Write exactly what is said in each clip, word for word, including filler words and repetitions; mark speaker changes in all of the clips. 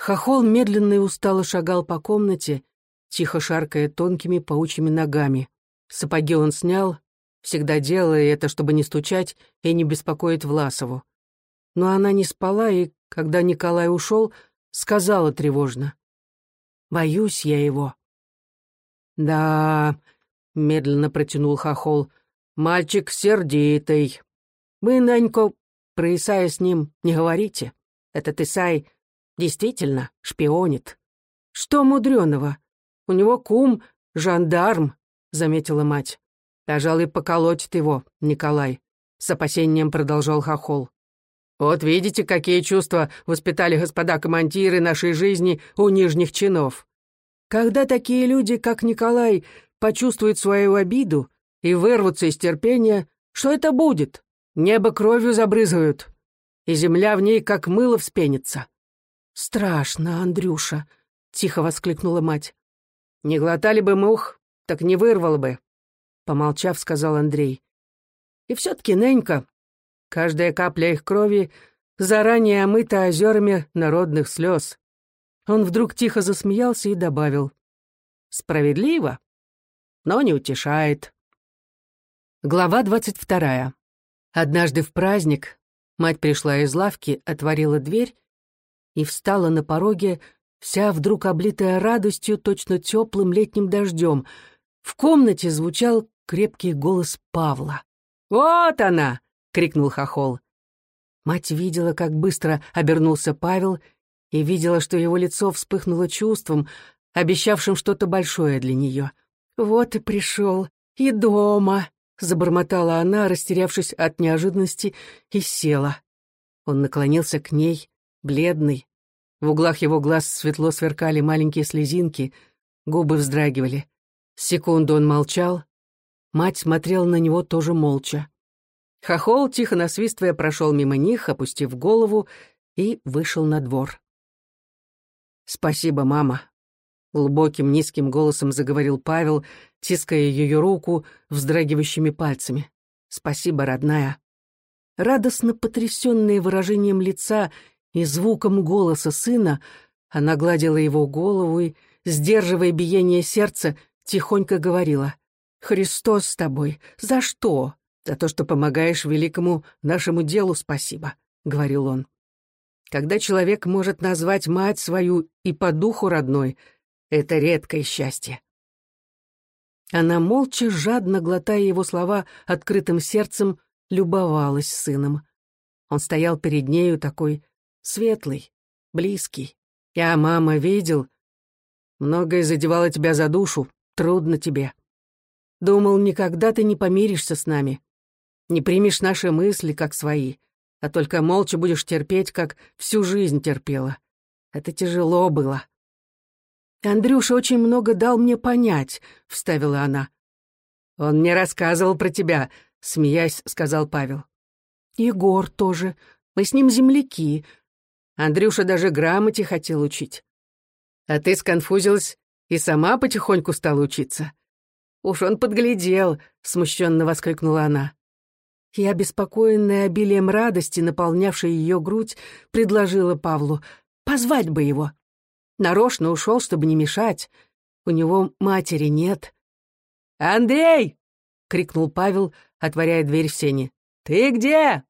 Speaker 1: Хохол медленно и устало шагал по комнате, тихо шаркая тонкими паучьими ногами. Сапоги он снял, всегда делая это, чтобы не стучать и не беспокоить Власову. Но она не спала, и, когда Николай ушел, сказала тревожно: «Боюсь я его». «Да», — медленно протянул Хохол, — «мальчик сердитый. Вы, Нанько, про Исая с ним не говорите. Этот Исай действительно шпионит». «Что мудреного? У него кум — жандарм», — заметила мать. «Пожалуй, поколотит его, Николай», — с опасением продолжал Хохол. «Вот видите, какие чувства воспитали господа командиры нашей жизни у нижних чинов. Когда такие люди, как Николай, почувствуют свою обиду и вырвутся из терпения, что это будет? Небо кровью забрызгают, и земля в ней как мыло вспенится». «Страшно, Андрюша», — тихо воскликнула мать. «Не глотали бы мух, так не вырвало бы», — помолчав, сказал Андрей. «И все-таки, Ненька, каждая капля их крови заранее омыта озерами народных слез». Он вдруг тихо засмеялся и добавил: «Справедливо, но не утешает». Глава двадцать вторая. Однажды в праздник мать пришла из лавки, отворила дверь и встала на пороге, вся вдруг облитая радостью, точно теплым летним дождем. В комнате звучал крепкий голос Павла. «Вот она!» — крикнул Хохол. Мать видела, как быстро обернулся Павел, и видела, что его лицо вспыхнуло чувством, обещавшим что-то большое для нее. «Вот и пришел, и дома!» — забормотала она, растерявшись от неожиданности, и села. Он наклонился к ней, бледный. В углах его глаз светло сверкали маленькие слезинки, губы вздрагивали. Секунду он молчал. Мать смотрела на него тоже молча. Хохол, тихо насвистывая, прошел мимо них, опустив голову, и вышел на двор. «Спасибо, мама», — глубоким низким голосом заговорил Павел, тиская ее руку вздрагивающими пальцами. «Спасибо, родная». Радостно потрясенная выражением лица и звуком голоса сына, она гладила его голову и, сдерживая биение сердца, тихонько говорила: «Христос с тобой. За что?» «За то, что помогаешь великому нашему делу, спасибо», — говорил он. «Когда человек может назвать мать свою и по духу родной, это редкое счастье». Она молча, жадно глотая его слова открытым сердцем, любовалась сыном. Он стоял перед нею такой светлый, близкий. «Я, мама, видел. Многое задевало тебя за душу, трудно тебе. Думал, никогда ты не помиришься с нами, не примешь наши мысли как свои, а только молча будешь терпеть, как всю жизнь терпела. Это тяжело было». «Андрюша очень много дал мне понять», — вставила она. «Он мне рассказывал про тебя», — смеясь, сказал Павел. «Егор тоже. Мы с ним земляки. Андрюша даже грамоте хотел учить. А ты сконфузилась и сама потихоньку стала учиться». «Уж он подглядел», — смущенно воскликнула она. Я, беспокоенная обилием радости, наполнявшей ее грудь, предложила Павлу: «Позвать бы его». Нарочно ушел, чтобы не мешать. У него матери нет. «Андрей!» — крикнул Павел, отворяя дверь в сени. «Ты где?»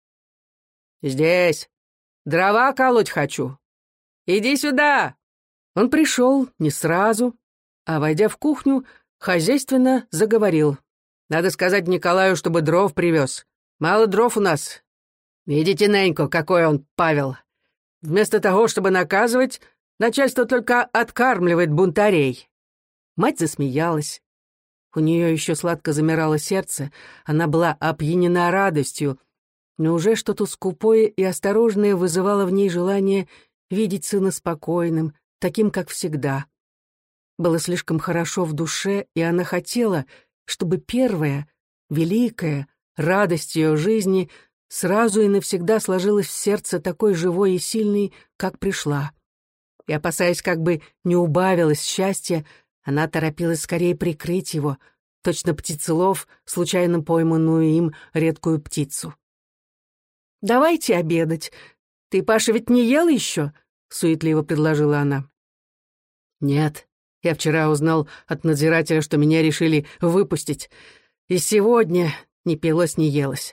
Speaker 1: «Здесь. Дрова колоть хочу. Иди сюда!» Он пришел не сразу, а, войдя в кухню, хозяйственно заговорил. «Надо сказать Николаю, чтобы дров привез. Мало дров у нас. Видите, Ненько, какой он, Павел. Вместо того, чтобы наказывать, начальство только откармливает бунтарей». Мать засмеялась. У нее еще сладко замирало сердце, она была опьянена радостью, но уже что-то скупое и осторожное вызывало в ней желание видеть сына спокойным, таким, как всегда. Было слишком хорошо в душе, и она хотела, чтобы первая, великая радость ее жизни сразу и навсегда сложилась в сердце такой живой и сильной, как пришла. И, опасаясь, как бы не убавилось счастья, она торопилась скорее прикрыть его, точно птицелов, случайно пойманную им редкую птицу. «Давайте обедать. Ты, Паша, ведь не ел еще?» — суетливо предложила она. «Нет, я вчера узнал от надзирателя, что меня решили выпустить. И сегодня не пилось, не елось.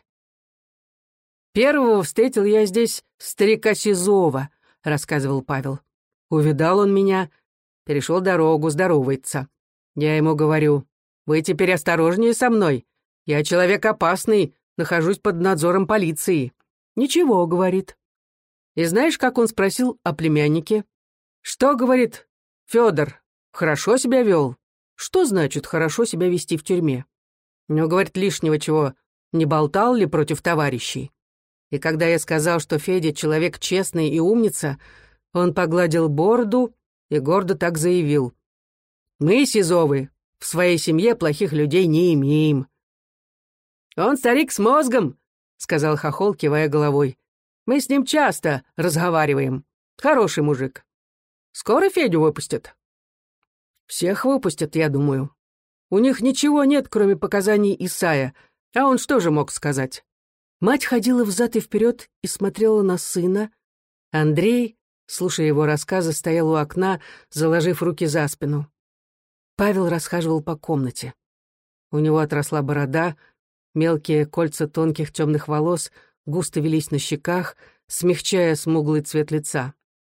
Speaker 1: Первого встретил я здесь старика Сизова», — рассказывал Павел. «Увидал он меня, перешел дорогу, здоровается. Я ему говорю: вы теперь осторожнее со мной. Я человек опасный, нахожусь под надзором полиции». «Ничего», — говорит. И знаешь, как он спросил о племяннике? «Что, — говорит, — Федор, хорошо себя вел?» «Что значит хорошо себя вести в тюрьме?» «Ну, — говорит, — лишнего чего, не болтал ли против товарищей?» И когда я сказал, что Федя человек честный и умница, он погладил бороду и гордо так заявил: «Мы, Сизовы, в своей семье плохих людей не имеем». «Он старик с мозгом», — сказал Хохол, кивая головой. «Мы с ним часто разговариваем. Хороший мужик. Скоро Федю выпустят?» «Всех выпустят, я думаю. У них ничего нет, кроме показаний Исая, а он что же мог сказать?» Мать ходила взад и вперед и смотрела на сына. Андрей, слушая его рассказы, стоял у окна, заложив руки за спину. Павел расхаживал по комнате. У него отросла борода, мелкие кольца тонких темных волос густо велись на щеках, смягчая смуглый цвет лица.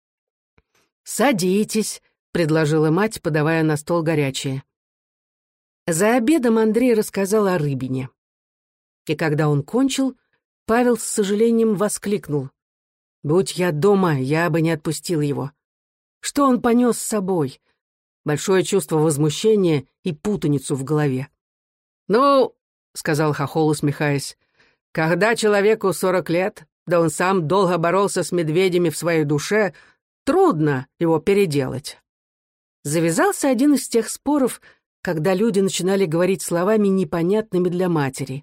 Speaker 1: «Садитесь», — предложила мать, подавая на стол горячее. За обедом Андрей рассказал о рыбине. И когда он кончил, Павел с сожалением воскликнул: «Будь я дома, я бы не отпустил его. Что он понес с собой? Большое чувство возмущения и путаницу в голове». «Ну, — сказал Хохол, усмехаясь, — когда человеку сорок лет, да он сам долго боролся с медведями в своей душе, трудно его переделать». Завязался один из тех споров, когда люди начинали говорить словами, непонятными для матери.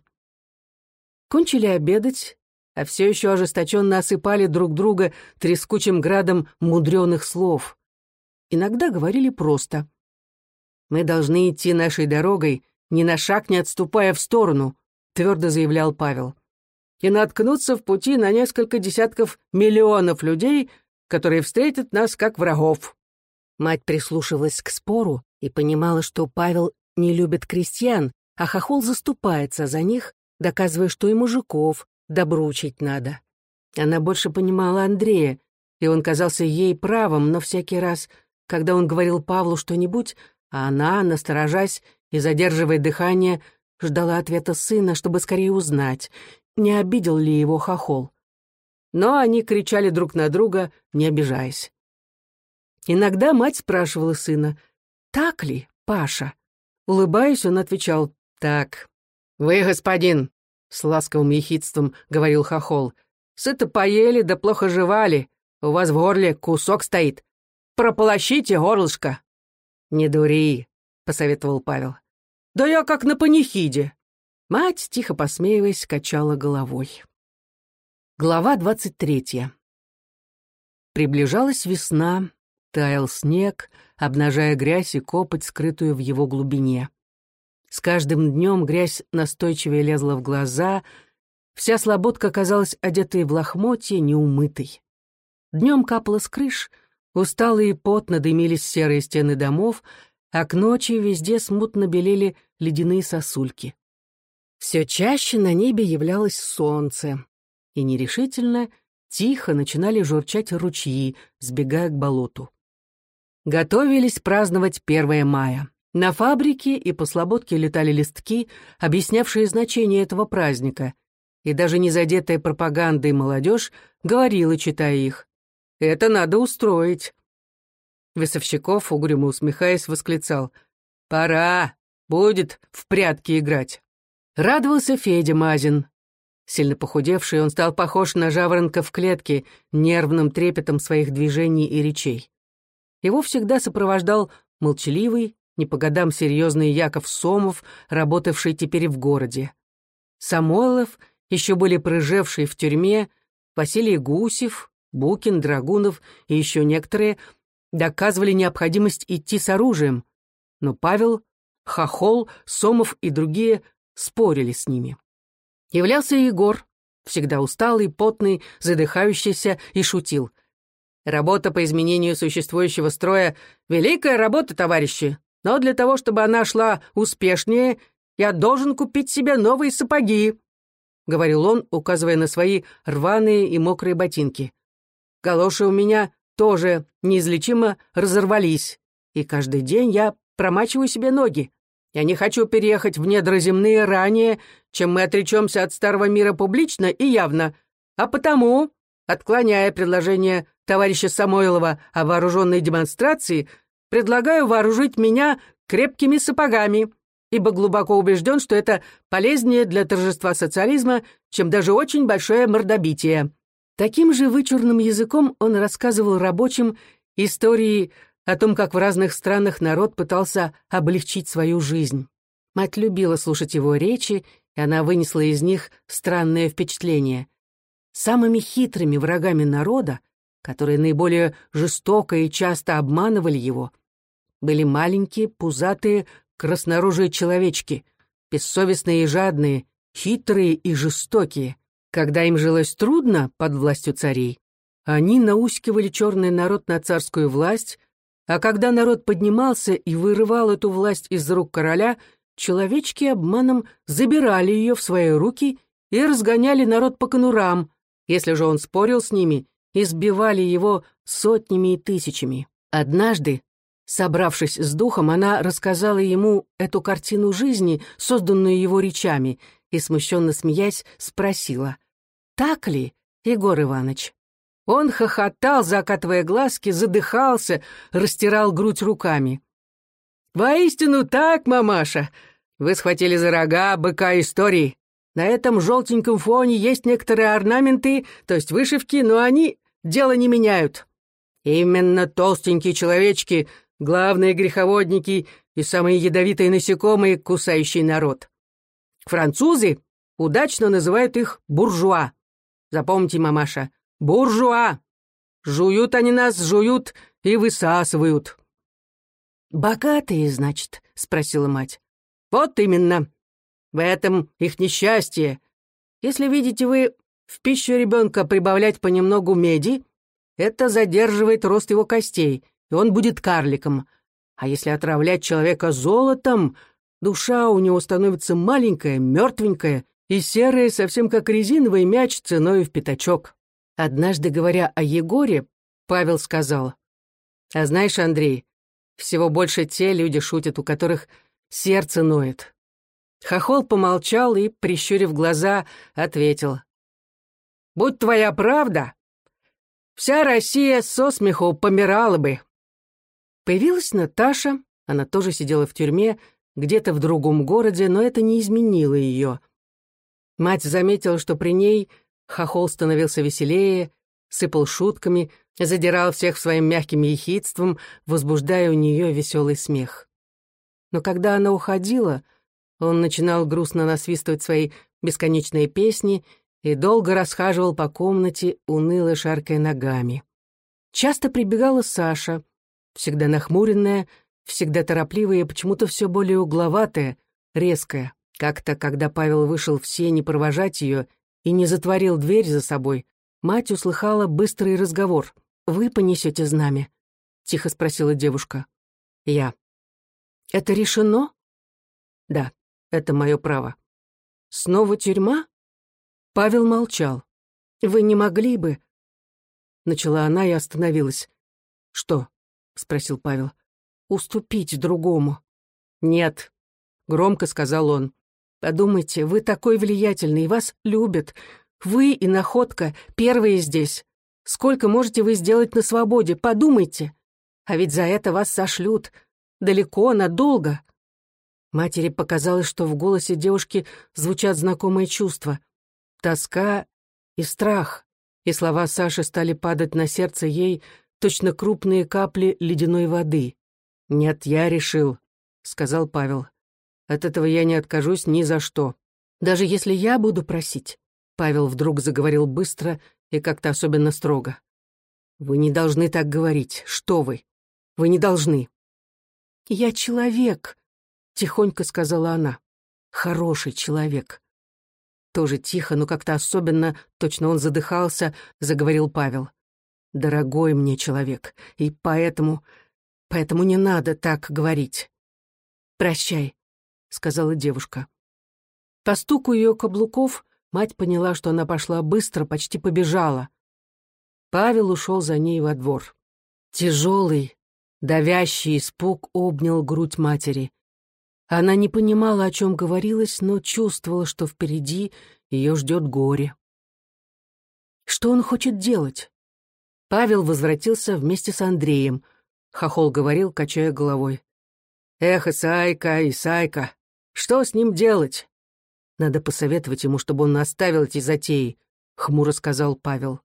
Speaker 1: Кончили обедать, а все еще ожесточенно осыпали друг друга трескучим градом мудреных слов. Иногда говорили просто: «Мы должны идти нашей дорогой, ни на шаг не отступая в сторону», — твердо заявлял Павел, «и наткнуться в пути на несколько десятков миллионов людей, которые встретят нас как врагов». Мать прислушивалась к спору и понимала, что Павел не любит крестьян, а Хохол заступается за них, доказывая, что и мужиков добру учить надо. Она больше понимала Андрея, и он казался ей правым, но всякий раз, когда он говорил Павлу что-нибудь, а она, насторожась и задерживая дыхание, ждала ответа сына, чтобы скорее узнать, не обидел ли его Хохол. Но они кричали друг на друга, не обижаясь. Иногда мать спрашивала сына: «Так ли, Паша?» Улыбаясь, он отвечал: «Так». «Вы, господин», — с ласковым ехидством говорил Хохол, «сыто поели да плохо жевали, у вас в горле кусок стоит. Прополощите горлышко». «Не дури», — посоветовал Павел. «Да я как на панихиде». Мать, тихо посмеиваясь, качала головой. Глава двадцать третья. Приближалась весна, таял снег, обнажая грязь и копоть, скрытую в его глубине. С каждым днем грязь настойчивее лезла в глаза, вся слободка казалась одетой в лохмотье, неумытой. Днем капало с крыш, усталые и потно дымились серые стены домов, а к ночи везде смутно белели ледяные сосульки. Все чаще на небе являлось солнце, и нерешительно, тихо начинали журчать ручьи, сбегая к болоту. Готовились праздновать первое мая. На фабрике и по слободке летали листки, объяснявшие значение этого праздника, и даже незадетая пропагандой молодежь говорила, читая их: «Это надо устроить». Весовщиков, угрюмо усмехаясь, восклицал: «Пора, будет в прятки играть». Радовался Федя Мазин. Сильно похудевший, он стал похож на жаворонка в клетке, нервным трепетом своих движений и речей. Его всегда сопровождал молчаливый, не по годам серьезный Яков Сомов, работавший теперь в городе. Самойлов, еще были прыжевшие в тюрьме, Василий Гусев, Букин, Драгунов и еще некоторые доказывали необходимость идти с оружием, но Павел, Хохол, Сомов и другие спорили с ними. Являлся Егор, всегда усталый, потный, задыхающийся, и шутил: Работа по изменению существующего строя — великая работа, товарищи. Но для того, чтобы она шла успешнее, я должен купить себе новые сапоги», — говорил он, указывая на свои рваные и мокрые ботинки. «Галоши у меня тоже неизлечимо разорвались, и каждый день я промачиваю себе ноги. Я не хочу переехать в недра земные ранее, чем мы отречемся от старого мира публично и явно, а потому, отклоняя предложение товарища Самойлова о вооруженной демонстрации, предлагаю вооружить меня крепкими сапогами, ибо глубоко убежден, что это полезнее для торжества социализма, чем даже очень большое мордобитие». Таким же вычурным языком он рассказывал рабочим истории о том, как в разных странах народ пытался облегчить свою жизнь. Мать любила слушать его речи, и она вынесла из них странное впечатление. Самыми хитрыми врагами народа, которые наиболее жестоко и часто обманывали его, были маленькие, пузатые, краснорожие человечки, бессовестные и жадные, хитрые и жестокие. Когда им жилось трудно под властью царей, они наускивали черный народ на царскую власть, а когда народ поднимался и вырывал эту власть из рук короля, человечки обманом забирали ее в свои руки и разгоняли народ по конурам. Если же он спорил с ними, избивали его сотнями и тысячами. Однажды, собравшись с духом, она рассказала ему эту картину жизни, созданную его речами, и, смущенно смеясь, спросила: «Так ли, Егор Иванович?» Он хохотал, закатывая глазки, задыхался, растирал грудь руками. «Воистину так, мамаша! Вы схватили за рога быка истории. На этом желтеньком фоне есть некоторые орнаменты, то есть вышивки, но они дело не меняют. Именно толстенькие человечки — главные греховодники и самые ядовитые насекомые, кусающие народ. Французы удачно называют их буржуа. Запомните, мамаша, буржуа. Жуют они нас, жуют и высасывают». «Богатые, значит?» — спросила мать. «Вот именно. В этом их несчастье. Если видите вы в пищу ребенка прибавлять понемногу меди, это задерживает рост его костей, и он будет карликом. А если отравлять человека золотом, душа у него становится маленькая, мертвенькая и серая, совсем как резиновый мяч ценой в пятачок». Однажды, говоря о Егоре, Павел сказал: «А знаешь, Андрей, всего больше те люди шутят, у которых сердце ноет». Хохол помолчал и, прищурив глаза, ответил: «Будь твоя правда, вся Россия со смеху помирала бы». Появилась Наташа, она тоже сидела в тюрьме, где-то в другом городе, но это не изменило ее. Мать заметила, что при ней Хохол становился веселее, сыпал шутками, задирал всех своим мягким ехидством, возбуждая у нее веселый смех. Но когда она уходила, он начинал грустно насвистывать свои бесконечные песни и долго расхаживал по комнате, уныло шаркая ногами. Часто прибегала Саша, всегда нахмуренная, всегда торопливая и почему-то все более угловатая, резкая. Как-то, когда Павел вышел в сени провожать ее и не затворил дверь за собой, мать услыхала быстрый разговор. «Вы понесете знамя?» — тихо спросила девушка. «Я». «Это решено?» «Да, это мое право». «Снова тюрьма?» Павел молчал. «Вы не могли бы...» Начала она и остановилась. «Что?» — спросил Павел. «Уступить другому». «Нет», — громко сказал он. «Подумайте, вы такой влиятельный, вас любят. Вы и Находка первые здесь. Сколько можете вы сделать на свободе, подумайте. А ведь за это вас сошлют. Далеко, надолго». Матери показалось, что в голосе девушки звучат знакомые чувства. Тоска и страх. И слова Саши стали падать на сердце ей, точно крупные капли ледяной воды. «Нет, я решил», — сказал Павел. «От этого я не откажусь ни за что. Даже если я буду просить», — Павел вдруг заговорил быстро и как-то особенно строго. «Вы не должны так говорить. Что вы? Вы не должны». «Я человек», — тихонько сказала она. «Хороший человек». Тоже тихо, но как-то особенно, точно он задыхался, заговорил Павел. дорогой мне человек, и поэтому... поэтому не надо так говорить. «Прощай», — сказала девушка. По стуку ее каблуков мать поняла, что она пошла быстро, почти побежала. Павел ушел за ней во двор. Тяжелый, давящий испуг обнял грудь матери. Она не понимала, о чем говорилось, но чувствовала, что впереди ее ждет горе. Что он хочет делать? Павел возвратился вместе с Андреем. Хохол говорил, качая головой. «Эх, Исайка, Исайка, что с ним делать?» «Надо посоветовать ему, чтобы он оставил эти затеи», — хмуро сказал Павел.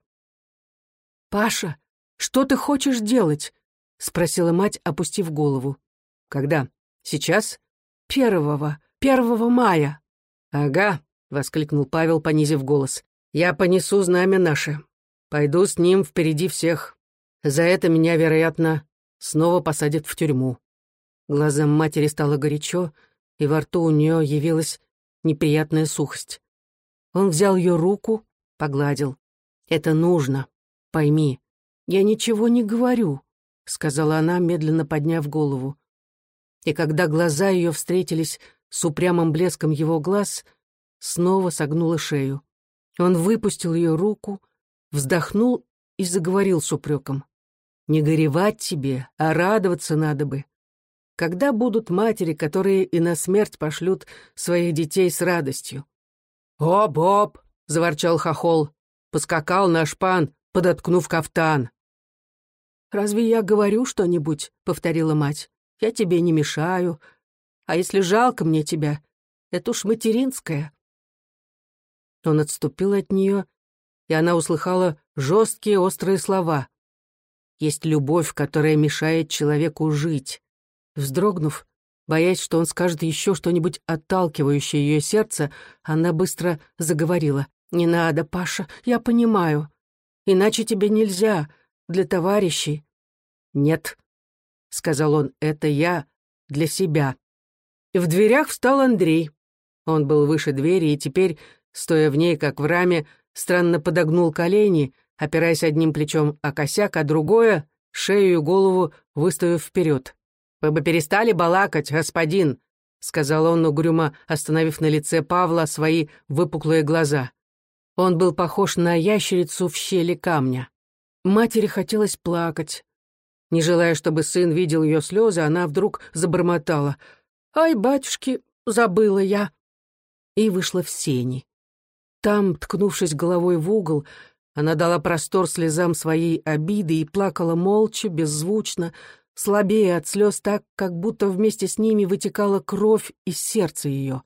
Speaker 1: «Паша, что ты хочешь делать?» — спросила мать, опустив голову. «Когда? Сейчас?» «Первого, первого мая». «Ага», — воскликнул Павел, понизив голос. «Я понесу знамя наше. Пойду с ним впереди всех. За это меня, вероятно, снова посадят в тюрьму». Глазам матери стало горячо, и во рту у нее явилась неприятная сухость. Он взял ее руку, погладил. «Это нужно. Пойми, я ничего не говорю», — сказала она, медленно подняв голову. И когда глаза ее встретились с упрямым блеском его глаз, снова согнула шею. Он выпустил ее руку, вздохнул и заговорил с упреком. «Не горевать тебе, а радоваться надо бы. Когда будут матери, которые и на смерть пошлют своих детей с радостью?» «О, Боб!» — заворчал Хохол. Поскакал наш пан, подоткнув кафтан. «Разве я говорю что-нибудь?» — повторила мать. «Я тебе не мешаю. А если жалко мне тебя, это уж материнское». Он отступил от нее, и она услыхала жесткие острые слова. «Есть любовь, которая мешает человеку жить». Вздрогнув, боясь, что он скажет еще что-нибудь отталкивающее ее сердце, она быстро заговорила. «Не надо, Паша, я понимаю. Иначе тебе нельзя, для товарищей». «Нет», — сказал он, — «это я для себя». И в дверях встал Андрей. Он был выше двери и теперь, стоя в ней, как в раме, странно подогнул колени, опираясь одним плечом о косяк, а другое — шею и голову выставив вперед. «Вы бы перестали балакать, господин», — сказал он, угрюмо остановив на лице Павла свои выпуклые глаза. Он был похож на ящерицу в щели камня. Матери хотелось плакать. Не желая, чтобы сын видел ее слезы, она вдруг забормотала. «Ай, батюшки, забыла я!» И вышла в сени. Там, ткнувшись головой в угол, она дала простор слезам своей обиды и плакала молча, беззвучно, слабее от слез так, как будто вместе с ними вытекала кровь из сердца ее.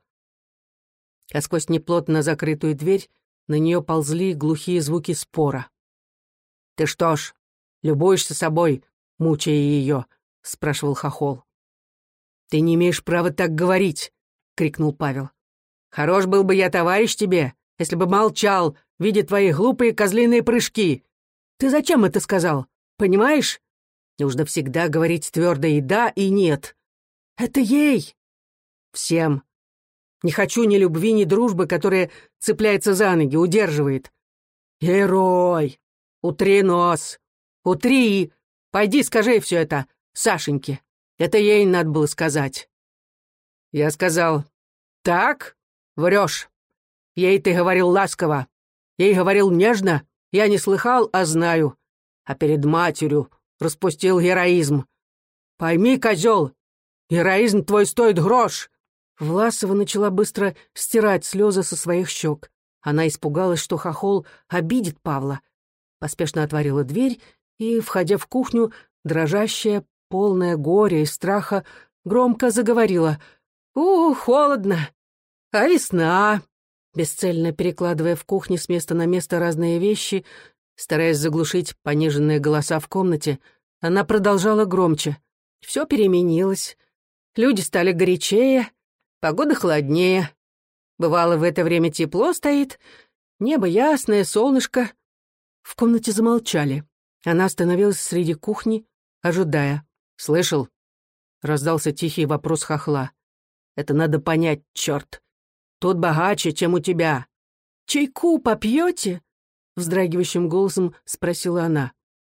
Speaker 1: А сквозь неплотно закрытую дверь на нее ползли глухие звуки спора. «Ты что ж, любуешься собой, мучая ее?» — спрашивал Хохол. «Ты не имеешь права так говорить!» — крикнул Павел. «Хорош был бы я товарищ тебе, если бы молчал, видя твои глупые козлиные прыжки. Ты зачем это сказал? Понимаешь? Нужно всегда говорить твердо и да, и нет. Это ей!» «Всем. Не хочу ни любви, ни дружбы, которая цепляется за ноги, удерживает. Герой! Утри нос! Утри! Пойди скажи все это Сашеньке. Это ей надо было сказать». Я сказал: «Так? Врешь. Ей ты говорил ласково. Ей говорил нежно. Я не слыхал, а знаю. А перед матерью распустил героизм. Пойми, козел, героизм твой стоит грош». Власова начала быстро стирать слезы со своих щек. Она испугалась, что Хохол обидит Павла. Поспешно отворила дверь и, входя в кухню, дрожащая, полная горя и страха, громко заговорила. «У, холодно! А весна!» Бесцельно перекладывая в кухне с места на место разные вещи, стараясь заглушить пониженные голоса в комнате, она продолжала громче. «Все переменилось. Люди стали горячее, погода холоднее. Бывало, в это время тепло стоит, небо ясное, солнышко». В комнате замолчали. Она остановилась среди кухни, ожидая. «Слышал?» — раздался тихий вопрос Хохла. «Это надо понять, черт. Тут богаче, чем у тебя». «Чайку попьете?» — вздрагивающим голосом спросила она.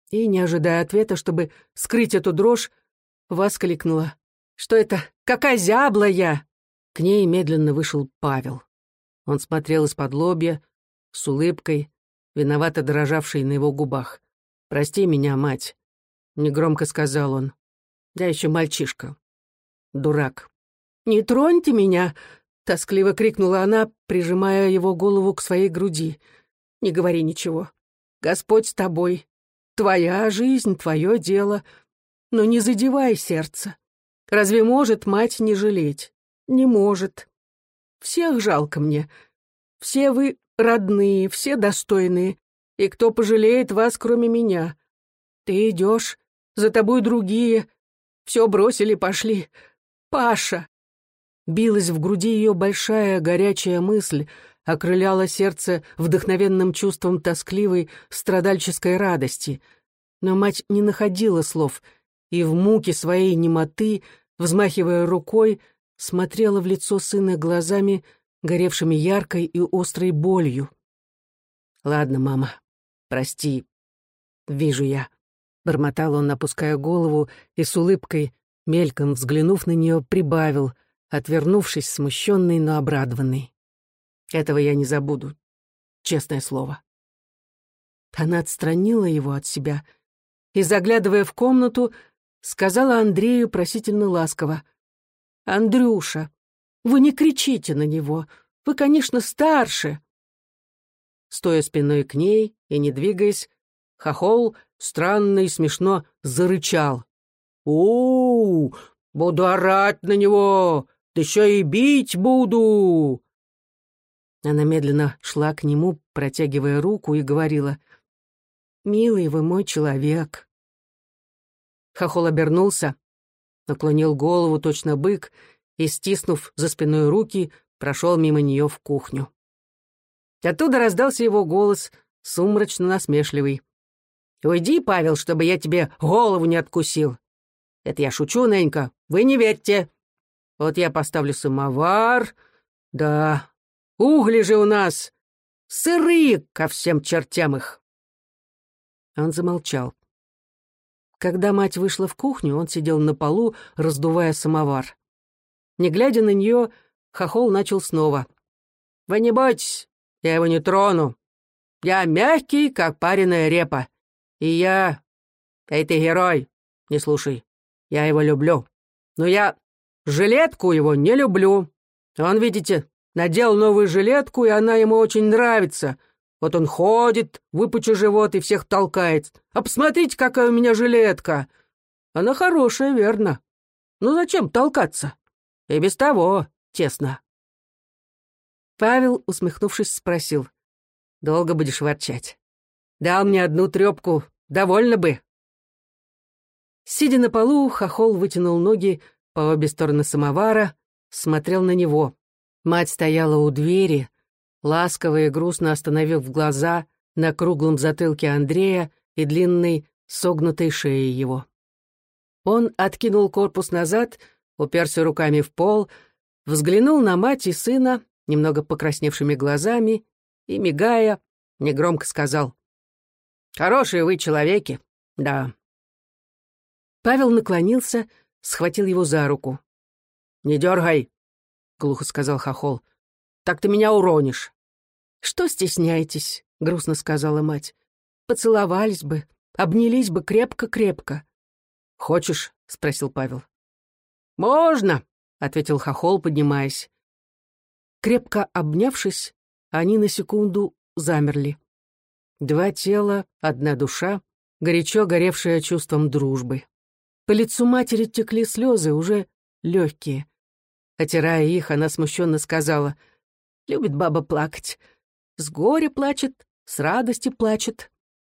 Speaker 1: И, не ожидая ответа, чтобы скрыть эту дрожь, воскликнула. «Что это? Какая зябла я!» К ней медленно вышел Павел. Он смотрел из-под лобья, с улыбкой, виновато дрожавшей на его губах. «Прости меня, мать», — негромко сказал он. «Я еще мальчишка. Дурак». «Не троньте меня!» — тоскливо крикнула она, прижимая его голову к своей груди. «Не говори ничего. Господь с тобой. Твоя жизнь, твое дело. Но не задевай сердце. Разве может мать не жалеть? Не может. Всех жалко мне. Все вы родные, все достойные. И кто пожалеет вас, кроме меня? Ты идешь, за тобой другие. Все бросили, пошли. Паша!» Билась в груди ее большая горячая мысль, окрыляла сердце вдохновенным чувством тоскливой, страдальческой радости. Но мать не находила слов, и в муке своей немоты, взмахивая рукой, смотрела в лицо сына глазами, горевшими яркой и острой болью. «Ладно, мама, прости, вижу я», — бормотал он, опуская голову, и с улыбкой, мельком взглянув на нее, прибавил, отвернувшись, смущенный, но обрадованный. «Этого я не забуду, честное слово». Она отстранила его от себя и, заглядывая в комнату, сказала Андрею просительно ласково: «Андрюша, вы не кричите на него, вы, конечно, старше». Стоя спиной к ней и не двигаясь, Хохол странно и смешно зарычал. «У-у-у, буду орать на него, да еще и бить буду!» Она медленно шла к нему, протягивая руку, и говорила: «Милый вы мой человек». Хохол обернулся, наклонил голову, точно бык, и, стиснув за спиной руки, прошел мимо нее в кухню. Оттуда раздался его голос, сумрачно-насмешливый. «Уйди, Павел, чтобы я тебе голову не откусил. Это я шучу, Ненька, вы не верьте. Вот я поставлю самовар. Да, угли же у нас сырые ко всем чертям их». Он замолчал. Когда мать вышла в кухню, он сидел на полу, раздувая самовар. Не глядя на нее, Хохол начал снова. «Вы не бойтесь, я его не трону. Я мягкий, как пареная репа. И я... Эй, ты герой, не слушай. Я его люблю. Но я жилетку его не люблю. Он, видите, надел новую жилетку, и она ему очень нравится. Вот он ходит, выпучив живот, и всех толкает. А посмотрите, какая у меня жилетка. Она хорошая, верно. Ну зачем толкаться? И без того тесно». Павел, усмехнувшись, спросил: «Долго будешь ворчать? Дал мне одну трёпку, довольно бы». Сидя на полу, Хохол вытянул ноги по обе стороны самовара, смотрел на него. Мать стояла у двери, ласково и грустно остановив глаза на круглом затылке Андрея и длинной согнутой шее его. Он откинул корпус назад, уперся руками в пол, взглянул на мать и сына немного покрасневшими глазами и, мигая, негромко сказал: «Хорошие вы человеки, да». Павел наклонился, схватил его за руку. «Не дергай», — глухо сказал Хохол, — «так ты меня уронишь». «Что стесняетесь?» — грустно сказала мать. «Поцеловались бы, обнялись бы крепко-крепко». «Хочешь?» — спросил Павел. «Можно», — ответил Хохол, поднимаясь. Крепко обнявшись, они на секунду замерли. Два тела, одна душа, горячо горевшая чувством дружбы. По лицу матери текли слезы, уже легкие. Отирая их, она смущенно сказала: «Любит баба плакать. С горя плачет, с радости плачет».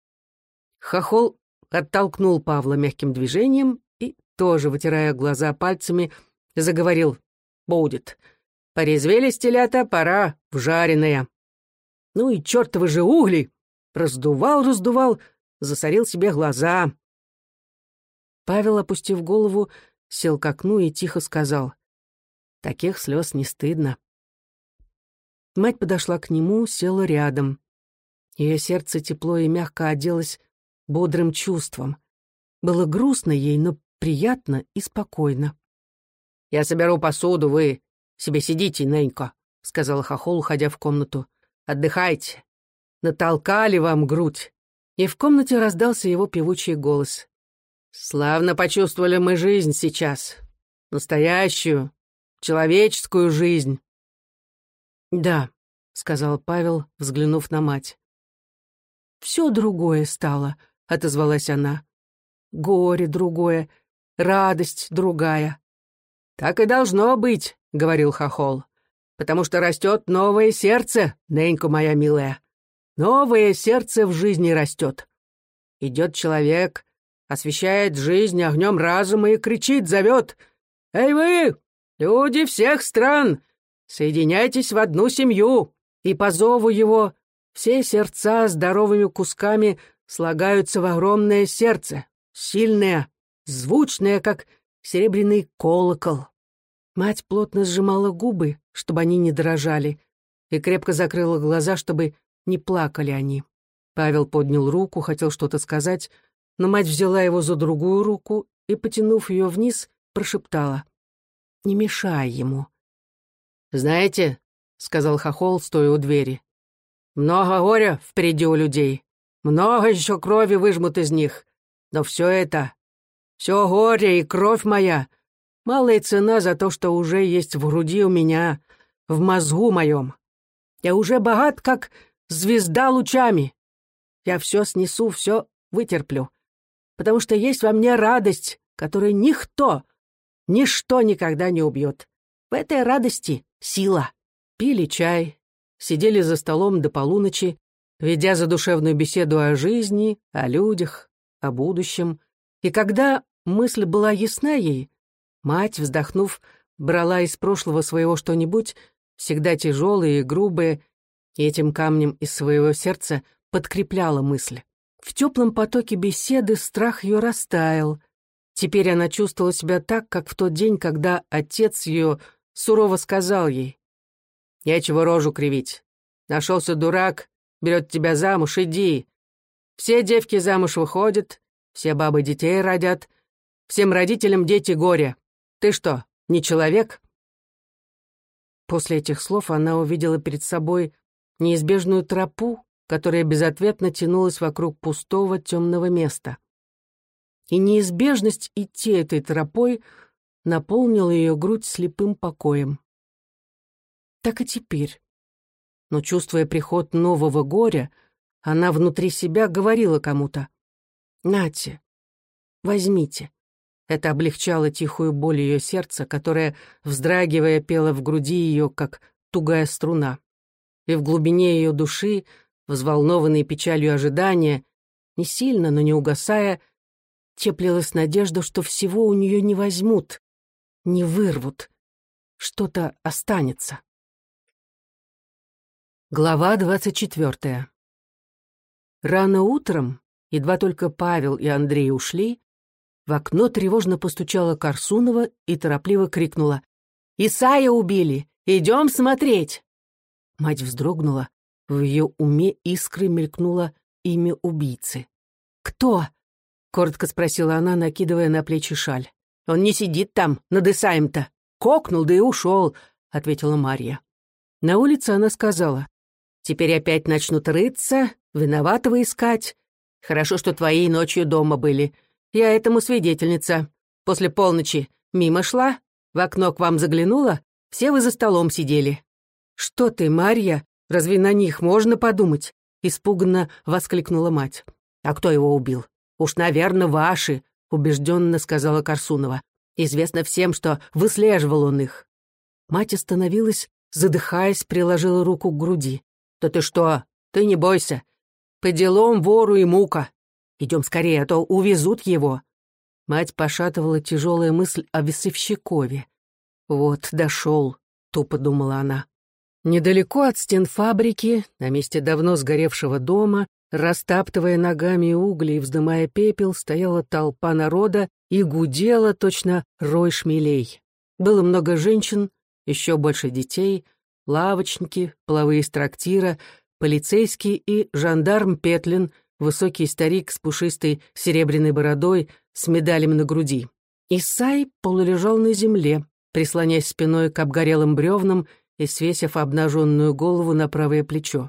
Speaker 1: Хохол оттолкнул Павла мягким движением и, тоже вытирая глаза пальцами, заговорил: «Будет. Порезвелись телята, пора в жареное. Ну и чертовы же угли!» Раздувал, раздувал, засорил себе глаза. Павел, опустив голову, сел к окну и тихо сказал: «Таких слез не стыдно». Мать подошла к нему, села рядом. Ее сердце тепло и мягко оделось бодрым чувством. Было грустно ей, но приятно и спокойно. «Я соберу посуду, вы себе сидите, Ненька», — сказал Хохол, уходя в комнату. «Отдыхайте. Натолкали вам грудь». И в комнате раздался его певучий голос. «Славно почувствовали мы жизнь сейчас. Настоящую, человеческую жизнь». «Да», — сказал Павел, взглянув на мать. «Все другое стало», — отозвалась она. «Горе другое, радость другая». «Так и должно быть», — говорил Хохол, «потому что растет новое сердце, Ненька моя милая. Новое сердце в жизни растет. Идет человек, освещает жизнь огнем разума и кричит, зовет: «Эй вы, люди всех стран, соединяйтесь в одну семью!» И по зову его все сердца здоровыми кусками слагаются в огромное сердце, сильное, звучное, как серебряный колокол. Мать плотно сжимала губы, чтобы они не дрожали, и крепко закрыла глаза, чтобы не плакали они. Павел поднял руку, хотел что-то сказать, но мать взяла его за другую руку и, потянув ее вниз, прошептала: «Не мешай ему». «Знаете, — сказал Хохол, стоя у двери, — много горя впереди у людей, много еще крови выжмут из них, но все это, все горе и кровь моя, малая цена за то, что уже есть в груди у меня, в мозгу моем. Я уже богат, как звезда лучами. Я все снесу, все вытерплю, потому что есть во мне радость, которую никто, ничто никогда не убьет. В этой радости сила». Пили чай, сидели за столом до полуночи, ведя задушевную беседу о жизни, о людях, о будущем. И когда мысль была ясна ей, мать, вздохнув, брала из прошлого своего что-нибудь, всегда тяжелое и грубое, и этим камнем из своего сердца подкрепляла мысль. В теплом потоке беседы страх ее растаял. Теперь она чувствовала себя так, как в тот день, когда отец ее сурово сказал ей: «Нечего рожу кривить. Нашелся дурак, берет тебя замуж, иди. Все девки замуж выходят, все бабы детей родят, всем родителям дети горе. Ты что, не человек?» После этих слов она увидела перед собой неизбежную тропу, которая безответно тянулась вокруг пустого темного места. И неизбежность идти этой тропой наполнила ее грудь слепым покоем. Так и теперь. Но, чувствуя приход нового горя, она внутри себя говорила кому-то: «Нате, возьмите». Это облегчало тихую боль ее сердца, которая, вздрагивая, пела в груди ее, как тугая струна. И в глубине ее души, взволнованной печалью ожидания, не сильно, но не угасая, теплилась надежда, что всего у нее не возьмут, не вырвут, что-то останется. Глава двадцать четвертая. Рано утром, едва только Павел и Андрей ушли, в окно тревожно постучала Корсунова и торопливо крикнула: «Исая убили! Идем смотреть!» Мать вздрогнула, в ее уме искрой мелькнуло имя убийцы. «Кто?» — коротко спросила она, накидывая на плечи шаль. «Он не сидит там, над Исаем-то. Кокнул, да и ушел», — ответила Марья. На улице она сказала: «Теперь опять начнут рыться, виноватого искать. Хорошо, что твои ночью дома были. Я этому свидетельница. После полночи мимо шла, в окно к вам заглянула, все вы за столом сидели». «Что ты, Марья? Разве на них можно подумать?» — испуганно воскликнула мать. «А кто его убил? Уж, наверное, ваши», — убежденно сказала Корсунова. «Известно всем, что выслеживал он их». Мать остановилась, задыхаясь, приложила руку к груди. «Да ты что? Ты не бойся. По делам вору и мука. Идем скорее, а то увезут его». Мать пошатывала тяжелая мысль о Весовщикове. «Вот, дошел», — тупо думала она. Недалеко от стен фабрики, на месте давно сгоревшего дома, растаптывая ногами угли и вздымая пепел, стояла толпа народа и гудела точно рой шмелей. Было много женщин, еще больше детей, лавочники, половые из трактира, полицейский и жандарм Петлин, высокий старик с пушистой серебряной бородой, с медалями на груди. Исай полулежал на земле, прислонясь спиной к обгорелым бревнам и свесив обнаженную голову на правое плечо.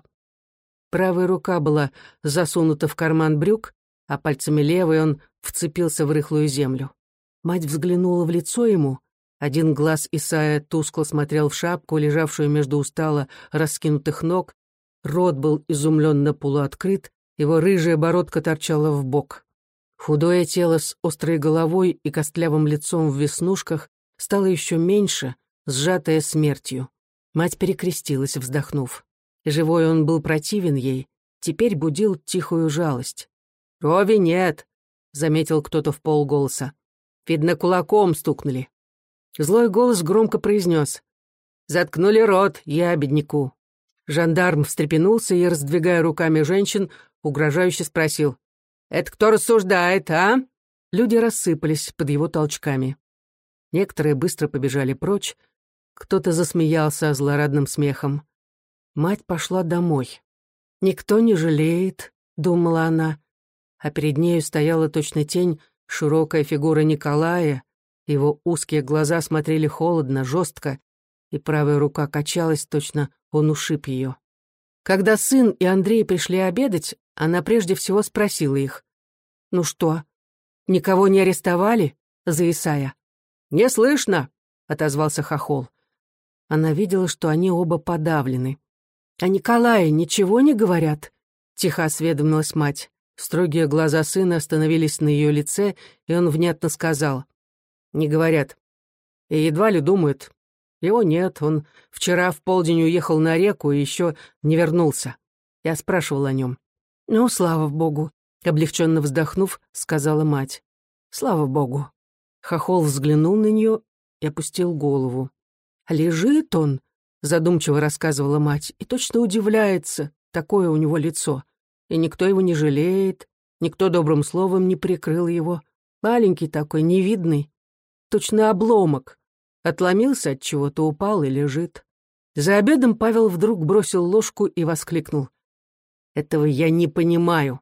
Speaker 1: Правая рука была засунута в карман брюк, а пальцами левой он вцепился в рыхлую землю. Мать взглянула в лицо ему. Один глаз Исая тускло смотрел в шапку, лежавшую между устало раскинутых ног, рот был изумленно полуоткрыт, его рыжая бородка торчала в бок. Худое тело с острой головой и костлявым лицом в веснушках стало еще меньше, сжатое смертью. Мать перекрестилась, вздохнув. Живой он был противен ей, теперь будил тихую жалость. «Крови нет», — заметил кто-то в полголоса. «Видно, кулаком стукнули». Злой голос громко произнес: «Заткнули рот, я бедняку». Жандарм встрепенулся и, раздвигая руками женщин, угрожающе спросил: «Это кто рассуждает, а?» Люди рассыпались под его толчками. Некоторые быстро побежали прочь, кто-то засмеялся злорадным смехом. Мать пошла домой. «Никто не жалеет», — думала она, а перед нею стояла точно тень широкая фигура Николая, его узкие глаза смотрели холодно, жестко, и правая рука качалась, точно он ушиб ее. Когда сын и Андрей пришли обедать, она прежде всего спросила их: «Ну что, никого не арестовали за Исая?» «Не слышно», — отозвался Хохол. Она видела, что они оба подавлены. «А Николая ничего не говорят?» — тихо осведомилась мать. Строгие глаза сына остановились на ее лице, и он внятно сказал: «Не говорят. И едва ли думают. Его нет, он вчера в полдень уехал на реку и еще не вернулся. Я спрашивал о нем». «Ну, слава богу», — облегченно вздохнув, сказала мать. «Слава богу». Хохол взглянул на нее и опустил голову. «Лежит он», — задумчиво рассказывала мать, «и точно удивляется, такое у него лицо. И никто его не жалеет, никто добрым словом не прикрыл его. Маленький такой, невидный, точно обломок. Отломился от чего-то, упал и лежит». За обедом Павел вдруг бросил ложку и воскликнул: «Этого я не понимаю».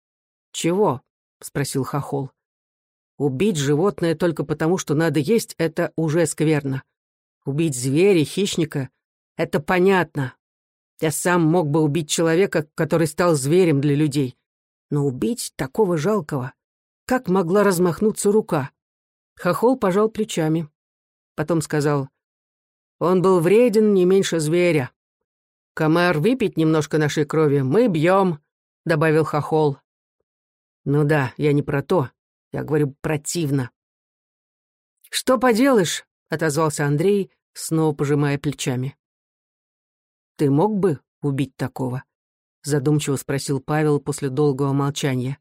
Speaker 1: «Чего?» — спросил Хохол. «Убить животное только потому, что надо есть, это уже скверно. Убить зверя, хищника — это понятно. Я сам мог бы убить человека, который стал зверем для людей. Но убить такого жалкого? Как могла размахнуться рука?» Хохол пожал плечами. Потом сказал: «Он был вреден не меньше зверя. Комар выпить немножко нашей крови, мы бьем», — добавил Хохол. «Ну да, я не про то. Я говорю, противно». «Что поделаешь?» — отозвался Андрей, снова пожимая плечами. «Ты мог бы убить такого?» — задумчиво спросил Павел после долгого молчания.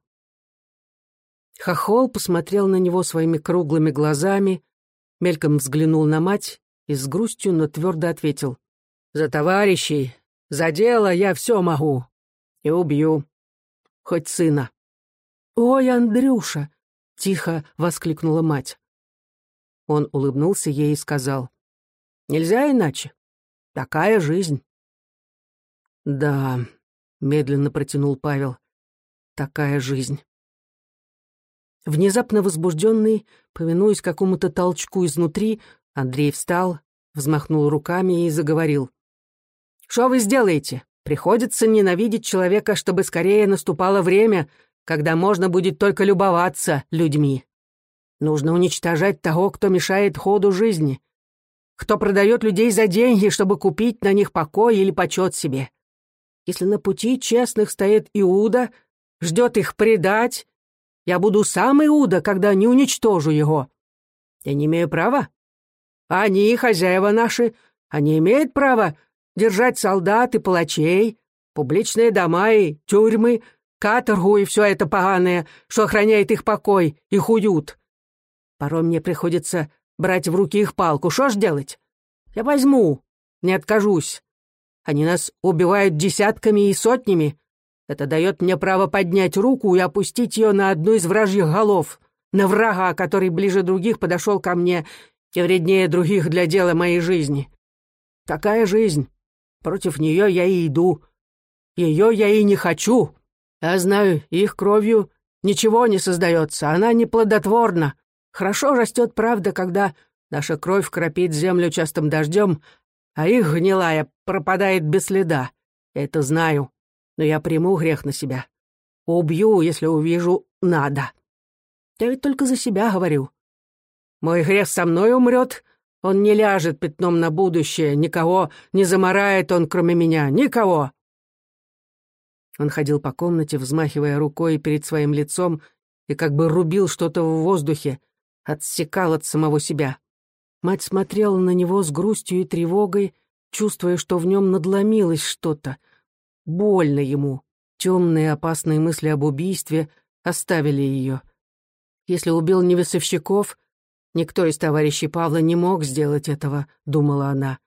Speaker 1: Хохол посмотрел на него своими круглыми глазами, мельком взглянул на мать и с грустью, но твердо ответил: «За товарищей, за дело я все могу. И убью. Хоть сына». «Ой, Андрюша!» — тихо воскликнула мать. Он улыбнулся ей и сказал: «Нельзя иначе. Такая жизнь». «Да», — медленно протянул Павел, — «такая жизнь». Внезапно возбужденный, повинуясь какому-то толчку изнутри, Андрей встал, взмахнул руками и заговорил: «Что вы сделаете? Приходится ненавидеть человека, чтобы скорее наступало время, когда можно будет только любоваться людьми. Нужно уничтожать того, кто мешает ходу жизни, кто продает людей за деньги, чтобы купить на них покой или почет себе. Если на пути честных стоит Иуда, ждет их предать, я буду сам Иуда, когда не уничтожу его. Я не имею права. А они, хозяева наши, они имеют право держать солдат и палачей, публичные дома и тюрьмы, каторгу и все это поганое, что охраняет их покой, их уют. Порой мне приходится брать в руки их палку. Что ж делать? Я возьму, не откажусь. Они нас убивают десятками и сотнями. Это дает мне право поднять руку и опустить ее на одну из вражьих голов, на врага, который ближе других подошел ко мне и вреднее других для дела моей жизни. Такая жизнь. Против нее я и иду. Ее я и не хочу. Я знаю, их кровью ничего не создается, она неплодотворна. Хорошо растет правда, когда наша кровь кропит землю частым дождем, а их гнилая пропадает без следа. Я это знаю, но я приму грех на себя. Убью, если увижу, надо. Я ведь только за себя говорю. Мой грех со мной умрет, он не ляжет пятном на будущее, никого не замарает он, кроме меня, никого. Он ходил по комнате, взмахивая рукой перед своим лицом и как бы рубил что-то в воздухе, отсекал от самого себя. Мать смотрела на него с грустью и тревогой, чувствуя, что в нем надломилось что-то. Больно ему. Темные опасные мысли об убийстве оставили ее. Если убил не весовщиков, никто из товарищей Павла не мог сделать этого, думала она.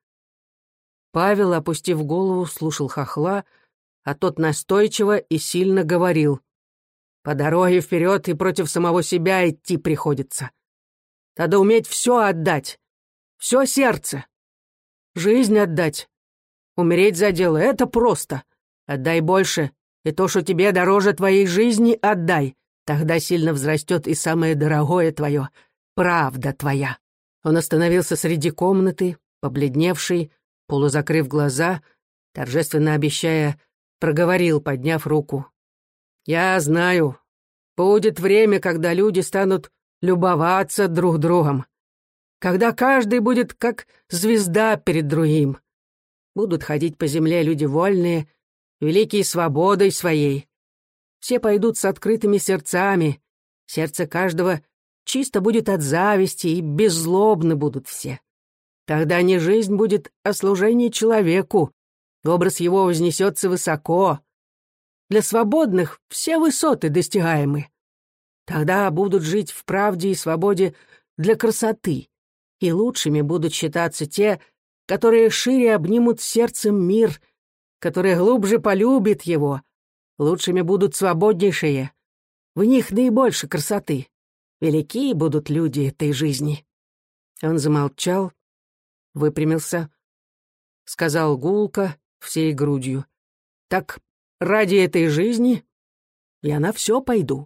Speaker 1: Павел, опустив голову, слушал хохла, а тот настойчиво и сильно говорил. По дороге вперед и против самого себя идти приходится. Надо уметь все отдать, все сердце, жизнь отдать, умереть за дело — это просто. Отдай больше, и то, что тебе дороже твоей жизни, отдай. Тогда сильно взрастет и самое дорогое твое — правда твоя. Он остановился среди комнаты, побледневший, полузакрыв глаза, торжественно обещая, проговорил, подняв руку. «Я знаю, будет время, когда люди станут любоваться друг другом, когда каждый будет как звезда перед другим. Будут ходить по земле люди вольные, великие свободой своей. Все пойдут с открытыми сердцами, сердце каждого чисто будет от зависти, и беззлобны будут все. Тогда не жизнь будет, а служение человеку, образ его вознесется высоко. Для свободных все высоты достигаемы. Тогда будут жить в правде и свободе для красоты, и лучшими будут считаться те, которые шире обнимут сердцем мир, которые глубже полюбят его. Лучшими будут свободнейшие. В них наибольше красоты. Великие будут люди этой жизни». Он замолчал, выпрямился, сказал гулко, всей грудью. «Так ради этой жизни я на все пойду».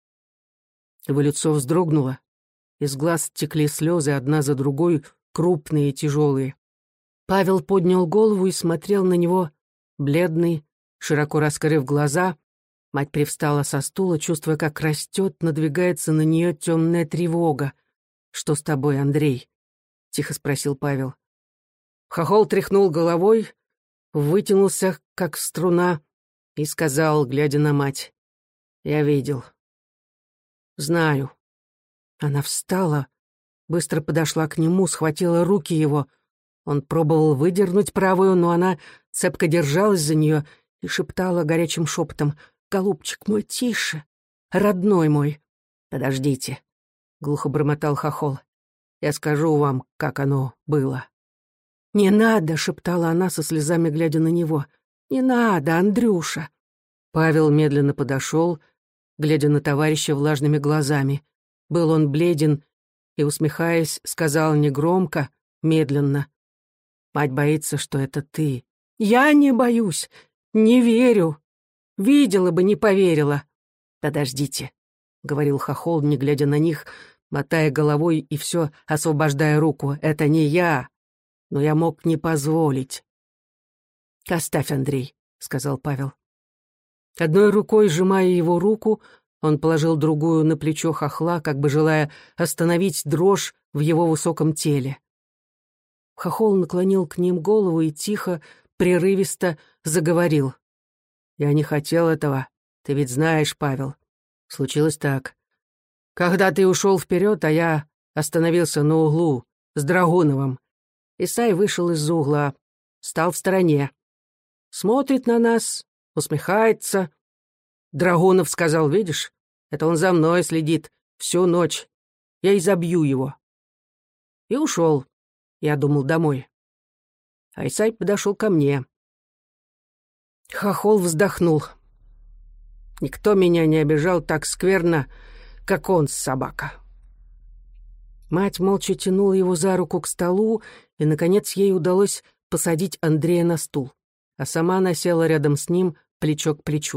Speaker 1: Его лицо вздрогнуло. Из глаз текли слезы одна за другой, крупные и тяжелые. Павел поднял голову и смотрел на него, бледный, широко раскрыв глаза. Мать привстала со стула, чувствуя, как растет, надвигается на нее темная тревога. «Что с тобой, Андрей?» — тихо спросил Павел. Хохол тряхнул головой, вытянулся, как струна, и сказал, глядя на мать. «Я видел. Знаю». Она встала, быстро подошла к нему, схватила руки его. Он пробовал выдернуть правую, но она цепко держалась за нее и шептала горячим шепотом: «Голубчик мой, тише! Родной мой!» «Подождите», — глухо бормотал Хохол. «Я скажу вам, как оно было». «Не надо», — шептала она со слезами, глядя на него. «Не надо, Андрюша». Павел медленно подошел, глядя на товарища влажными глазами. Был он бледен и, усмехаясь, сказал негромко, медленно: «Мать боится, что это ты». «Я не боюсь, не верю. Видела бы, не поверила». «Подождите», — говорил Хохол, не глядя на них, мотая головой и все освобождая руку. «Это не я, но я мог не позволить». «Оставь, Андрей», — сказал Павел. Одной рукой, сжимая его руку, он положил другую на плечо Хохла, как бы желая остановить дрожь в его высоком теле. Хохол наклонил к ним голову и тихо, прерывисто заговорил. «Я не хотел этого. Ты ведь знаешь, Павел. Случилось так. Когда ты ушел вперед, а я остановился на углу с Драгуновым, Исай вышел из-за угла, стал в стороне. Смотрит на нас, усмехается. Драгунов сказал: «Видишь, это он за мной следит всю ночь. Я и забью его». И ушел. Я думал, домой. А Исай подошел ко мне. Хохол вздохнул. Никто меня не обижал так скверно, как он, собака. Мать молча тянула его за руку к столу, и, наконец, ей удалось посадить Андрея на стул, а сама она села рядом с ним, плечо к плечу.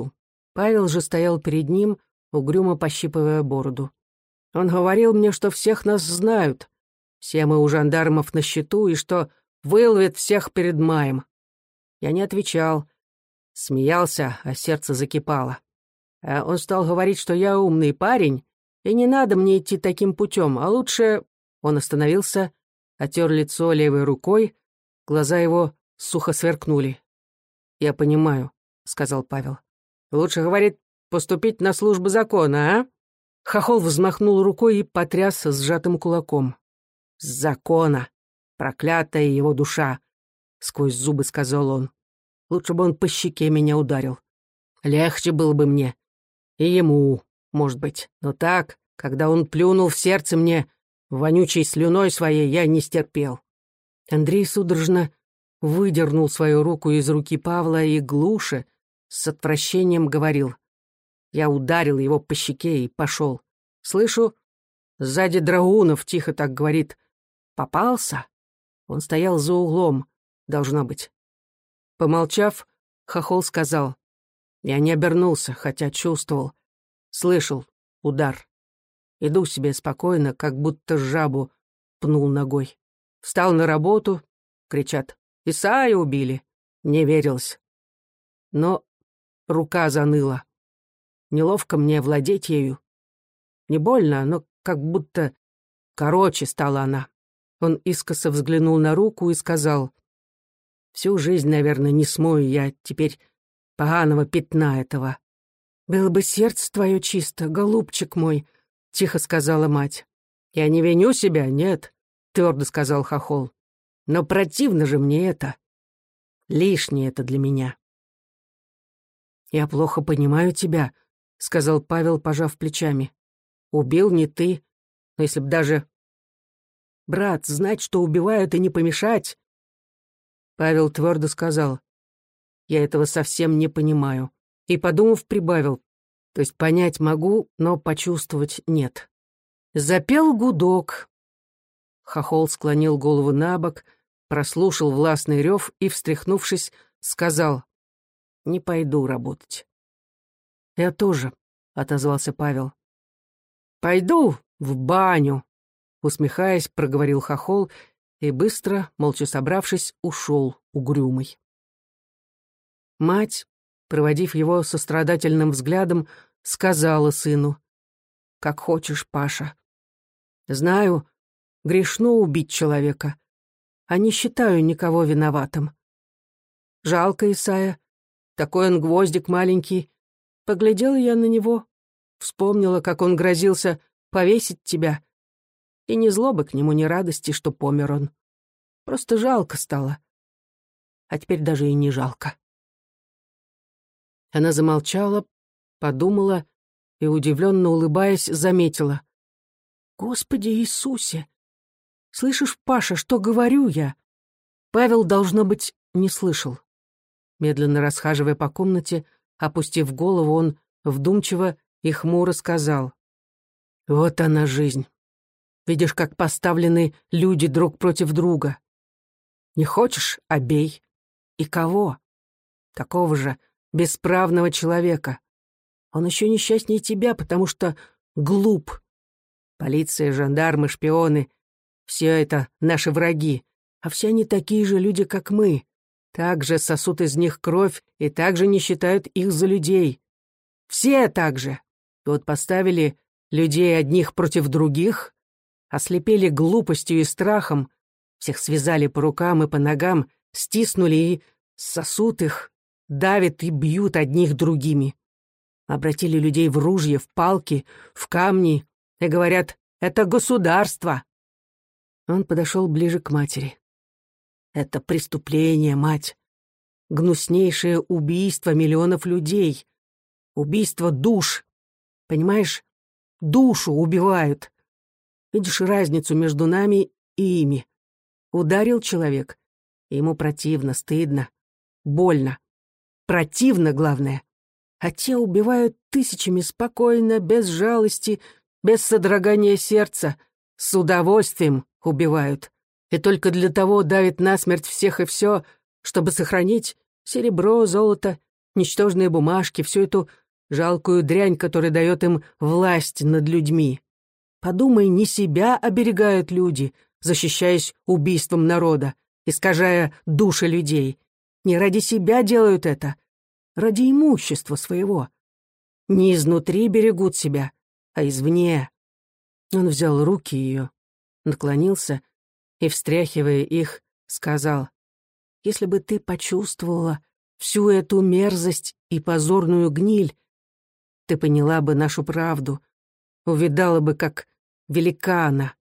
Speaker 1: Павел же стоял перед ним, угрюмо пощипывая бороду. Он говорил мне, что всех нас знают. Все мы у жандармов на счету, и что выловят всех перед маем. Я не отвечал. Смеялся, а сердце закипало. А он стал говорить, что я умный парень, и не надо мне идти таким путем, а лучше... Он остановился, отер лицо левой рукой, глаза его сухо сверкнули. «Я понимаю», — сказал Павел. «Лучше, говорит, поступить на службу закона, а?» Хохол взмахнул рукой и потряс сжатым кулаком. «Закона! Проклятая его душа!» — сквозь зубы сказал он. «Лучше бы он по щеке меня ударил. Легче было бы мне. И ему, может быть. Но так, когда он плюнул в сердце мне вонючей слюной своей, я не стерпел». Андрей судорожно выдернул свою руку из руки Павла и глуше, с отвращением говорил. Я ударил его по щеке и пошел. Слышу, сзади Драгунов тихо так говорит. «Попался?» Он стоял за углом, должно быть. Помолчав, Хохол сказал. Я не обернулся, хотя чувствовал. Слышал удар. Иду себе спокойно, как будто жабу пнул ногой. Встал на работу, кричат. «Исаия убили!» Не верилось. Но рука заныла. Неловко мне владеть ею. Не больно, но как будто короче стала она. Он искоса взглянул на руку и сказал, «Всю жизнь, наверное, не смою я теперь поганого пятна этого». «Было бы сердце твое чисто, голубчик мой», — тихо сказала мать. «Я не виню себя, нет», — твердо сказал Хохол. «Но противно же мне это. Лишнее это для меня». «Я плохо понимаю тебя», — сказал Павел, пожав плечами. «Убил не ты, но если б даже... Брат, знать, что убивают, и не помешать...» Павел твердо сказал. «Я этого совсем не понимаю». И, подумав, прибавил. То есть понять могу, но почувствовать нет. Запел гудок. Хохол склонил голову на бок, прослушал властный рев и, встряхнувшись, сказал. «Не пойду работать». «Я тоже», — отозвался Павел. «Пойду в баню», — усмехаясь, проговорил Хохол и быстро, молча собравшись, ушел угрюмый. Мать, проводив его сострадательным взглядом, сказала сыну. «Как хочешь, Паша. Знаю, грешно убить человека, а не считаю никого виноватым. Жалко Исая, такой он гвоздик маленький. Поглядела я на него, вспомнила, как он грозился повесить тебя, и ни злобы к нему, ни радости, что помер он. Просто жалко стало. А теперь даже и не жалко». Она замолчала, подумала и, удивленно улыбаясь, заметила. «Господи Иисусе! Слышишь, Паша, что говорю я?» Павел, должно быть, не слышал. Медленно расхаживая по комнате, опустив голову, он вдумчиво и хмуро сказал. «Вот она жизнь. Видишь, как поставлены люди друг против друга. Не хочешь — обей. И кого? Такого же бесправного человека. Он еще несчастнее тебя, потому что глуп. Полиция, жандармы, шпионы — все это наши враги, а все они такие же люди, как мы. Так же сосут из них кровь и также не считают их за людей. Все так же. Вот поставили людей одних против других, ослепели глупостью и страхом, всех связали по рукам и по ногам, стиснули и сосут их, давят и бьют одних другими. Обратили людей в ружья, в палки, в камни и говорят «это государство». Он подошел ближе к матери. «Это преступление, мать. Гнуснейшее убийство миллионов людей. Убийство душ. Понимаешь, душу убивают. Видишь разницу между нами и ими. Ударил человек, и ему противно, стыдно, больно. Противно, главное. А те убивают тысячами спокойно, без жалости, без содрогания сердца, с удовольствием убивают. И только для того давит насмерть всех и все, чтобы сохранить серебро, золото, ничтожные бумажки, всю эту жалкую дрянь, которая дает им власть над людьми. Подумай, не себя оберегают люди, защищаясь убийством народа, искажая души людей. Не ради себя делают это, ради имущества своего. Не изнутри берегут себя, а извне. Он взял руки ее, наклонился и, встряхивая их, сказал: «Если бы ты почувствовала всю эту мерзость и позорную гниль, ты поняла бы нашу правду, увидала бы, как велика она».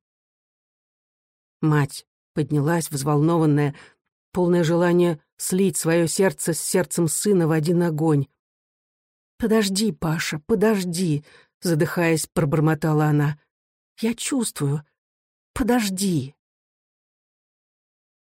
Speaker 1: Мать поднялась, взволнованная, полное желание слить свое сердце с сердцем сына в один огонь. «Подожди, Паша, подожди», — задыхаясь, пробормотала она. «Я чувствую. Подожди».